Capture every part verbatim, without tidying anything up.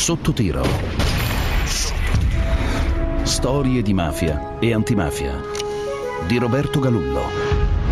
Sotto tiro. Storie di mafia e antimafia di Roberto Galullo.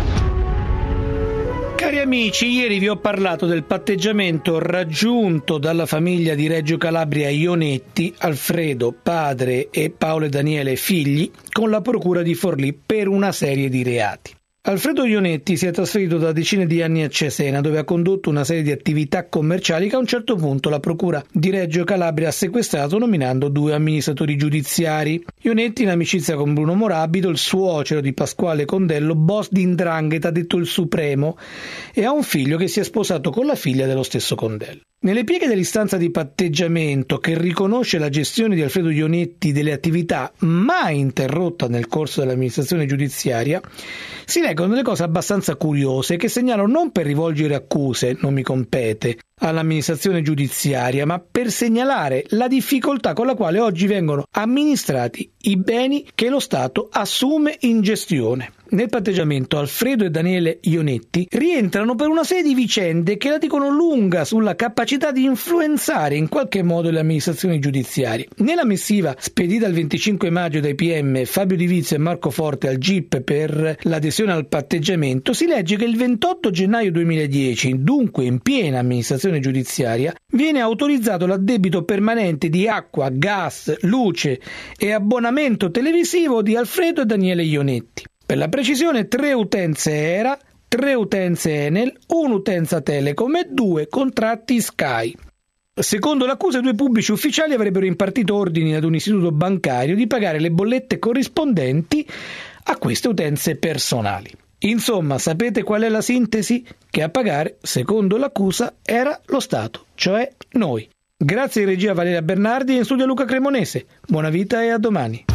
Cari amici, ieri vi ho parlato del patteggiamento raggiunto dalla famiglia di Reggio Calabria Ionetti, Alfredo padre e Paolo e Daniele figli, con la procura di Forlì per una serie di reati. Alfredo Ionetti si è trasferito da decine di anni a Cesena, dove ha condotto una serie di attività commerciali che a un certo punto la procura di Reggio Calabria ha sequestrato nominando due amministratori giudiziari. Ionetti, in amicizia con Bruno Morabito, il suocero di Pasquale Condello, boss di 'ndrangheta detto il Supremo, e ha un figlio che si è sposato con la figlia dello stesso Condello. Nelle pieghe dell'istanza di patteggiamento, che riconosce la gestione di Alfredo Ionetti delle attività mai interrotta nel corso dell'amministrazione giudiziaria, si leggono delle cose abbastanza curiose che segnalo non per rivolgere accuse, non mi compete, all'amministrazione giudiziaria, ma per segnalare la difficoltà con la quale oggi vengono amministrati i beni che lo Stato assume in gestione. Nel patteggiamento Alfredo e Daniele Ionetti rientrano per una serie di vicende che la dicono lunga sulla capacità di influenzare in qualche modo le amministrazioni giudiziarie. Nella missiva spedita il venticinque maggio dai P M Fabio Di Vizio e Marco Forte al G I P per l'adesione al patteggiamento si legge che il ventotto gennaio duemiladieci, dunque in piena amministrazione giudiziaria, viene autorizzato l'addebito permanente di acqua, gas, luce e abbonamento televisivo di Alfredo e Daniele Ionetti. Per la precisione, tre utenze E R A, tre utenze Enel, un'utenza Telecom e due contratti Sky. Secondo l'accusa, i due pubblici ufficiali avrebbero impartito ordini ad un istituto bancario di pagare le bollette corrispondenti a queste utenze personali. Insomma, sapete qual è la sintesi? Che a pagare, secondo l'accusa, era lo Stato, cioè noi. Grazie in regia Valeria Bernardi e in studio Luca Cremonese. Buona vita e a domani.